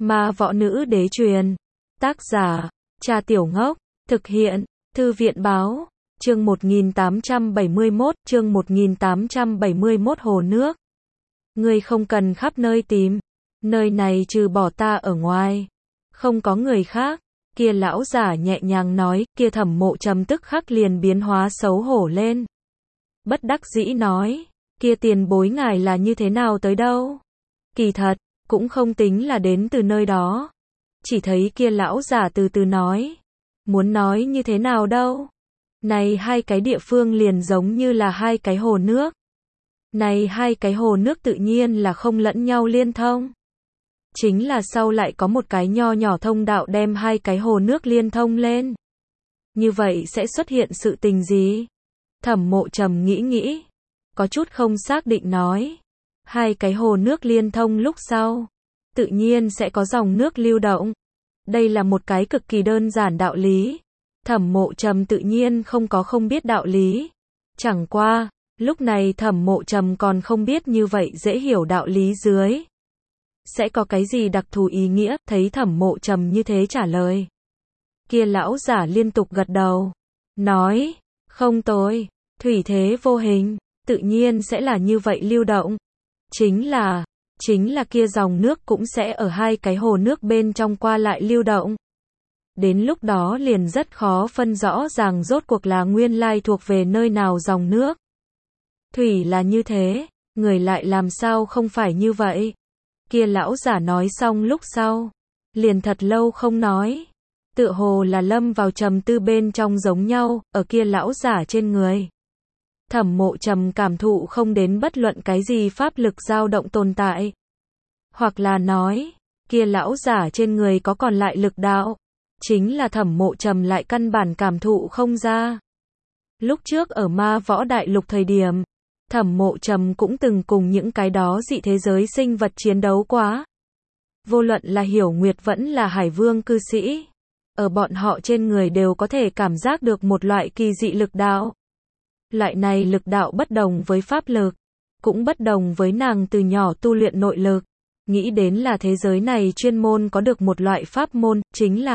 Ma võ nữ đế truyền. Tác giả, Cha Tiểu Ngốc. Thực hiện, Thư viện báo. Chương 1871, Hồ nước. Ngươi không cần khắp nơi tìm. Nơi này trừ bỏ ta ở ngoài, không có người khác. Kia lão giả nhẹ nhàng nói, kia Thẩm Mộ Trầm tức khắc liền biến hóa xấu hổ lên. Bất đắc dĩ nói, kia tiền bối ngài là như thế nào tới đâu? Kỳ thật, cũng không tính là đến từ nơi đó. Chỉ thấy kia lão giả từ từ nói, muốn nói như thế nào đâu? Này hai cái địa phương liền giống như là hai cái hồ nước. Này hai cái hồ nước tự nhiên là không lẫn nhau liên thông. Chính là sau lại có một cái nho nhỏ thông đạo đem hai cái hồ nước liên thông lên. Như vậy sẽ xuất hiện sự tình gì? Thẩm Mộ Trầm nghĩ, có chút không xác định nói. Hai cái hồ nước liên thông lúc sau, tự nhiên sẽ có dòng nước lưu động. Đây là một cái cực kỳ đơn giản đạo lý. Thẩm Mộ Trầm tự nhiên không biết đạo lý. Chẳng qua, lúc này Thẩm Mộ Trầm còn không biết như vậy dễ hiểu đạo lý dưới sẽ có cái gì đặc thù ý nghĩa. Thấy Thẩm Mộ Trầm như thế trả lời, kia lão giả liên tục gật đầu, nói, không tồi, thủy thế vô hình, tự nhiên sẽ là như vậy lưu động. Chính là kia dòng nước cũng sẽ ở hai cái hồ nước bên trong qua lại lưu động. Đến lúc đó liền rất khó phân rõ ràng rốt cuộc là nguyên lai thuộc về nơi nào dòng nước. Thủy là như thế, người lại làm sao không phải như vậy? Kia lão giả nói xong lúc sau, liền thật lâu không nói. Tựa hồ là lâm vào trầm tư bên trong giống nhau, ở kia lão giả trên người. Thẩm Mộ Trầm cảm thụ không đến bất luận cái gì pháp lực dao động tồn tại. Hoặc là nói, kia lão giả trên người có còn lại lực đạo. Chính là Thẩm Mộ Trầm lại căn bản cảm thụ không ra. Lúc trước ở Ma Võ Đại Lục thời điểm, Thẩm Mộ Trầm cũng từng cùng những cái đó dị thế giới sinh vật chiến đấu quá. Vô luận là Hiểu Nguyệt vẫn là Hải Vương cư sĩ, ở bọn họ trên người đều có thể cảm giác được một loại kỳ dị lực đạo. Loại này lực đạo bất đồng với pháp lực, cũng bất đồng với nàng từ nhỏ tu luyện nội lực. Nghĩ đến là thế giới này chuyên môn có được một loại pháp môn, chính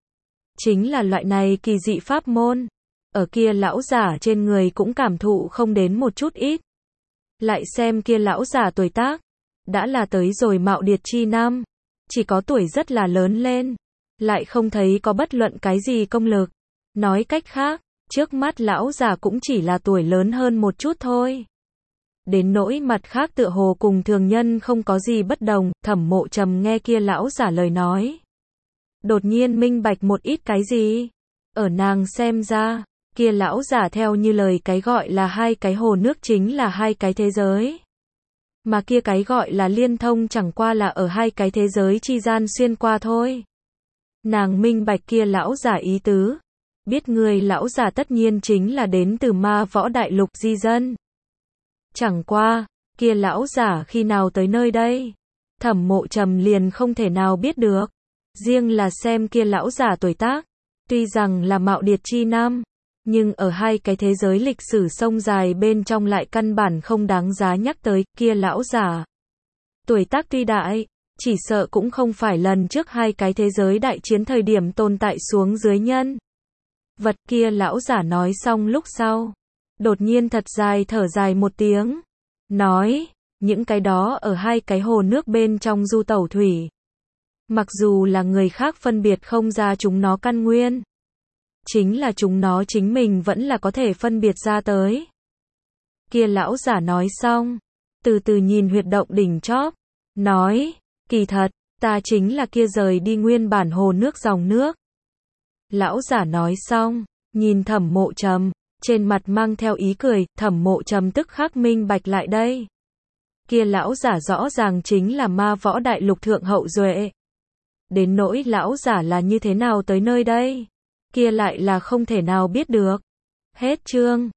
là loại này kỳ dị pháp môn. Ở kia lão giả trên người cũng cảm thụ không đến một chút ít. Lại xem kia lão giả tuổi tác, đã là tới rồi mạo điệt chi năm, chỉ có tuổi rất là lớn lên, lại không thấy có bất luận cái gì công lực. Nói cách khác, trước mắt lão giả cũng chỉ là tuổi lớn hơn một chút thôi. Đến nỗi mặt khác tựa hồ cùng thường nhân không có gì bất đồng. Thẩm Mộ Trầm nghe kia lão giả lời nói, đột nhiên minh bạch một ít cái gì. Ở nàng xem ra, kia lão giả theo như lời cái gọi là hai cái hồ nước chính là hai cái thế giới. Mà kia cái gọi là liên thông chẳng qua là ở hai cái thế giới chi gian xuyên qua thôi. Nàng minh bạch kia lão giả ý tứ. Biết người lão giả tất nhiên chính là đến từ Ma Võ Đại Lục di dân. Chẳng qua, kia lão giả khi nào tới nơi đây? Thẩm Mộ Trầm liền không thể nào biết được. Riêng là xem kia lão giả tuổi tác, tuy rằng là mạo điệt chi năm, nhưng ở hai cái thế giới lịch sử sông dài bên trong lại căn bản không đáng giá nhắc tới. Kia lão giả tuổi tác tuy đại, chỉ sợ cũng không phải lần trước hai cái thế giới đại chiến thời điểm tồn tại xuống dưới nhân vật. Kia lão giả nói xong lúc sau, đột nhiên thật dài thở dài một tiếng, nói, những cái đó ở hai cái hồ nước bên trong du tẩu thủy, mặc dù là người khác phân biệt không ra chúng nó căn nguyên, chính là chúng nó chính mình vẫn là có thể phân biệt ra tới. Kia lão giả nói xong, từ từ nhìn huyệt động đỉnh chóp, nói, kỳ thật, ta chính là kia rời đi nguyên bản hồ nước dòng nước. Lão giả nói xong, nhìn Thẩm Mộ Trầm, trên mặt mang theo ý cười. Thẩm Mộ Trầm tức khắc minh bạch lại đây. Kia lão giả rõ ràng chính là Ma Võ Đại Lục thượng hậu duệ. Đến nỗi lão giả là như thế nào tới nơi đây, kia lại là không thể nào biết được. Hết chương.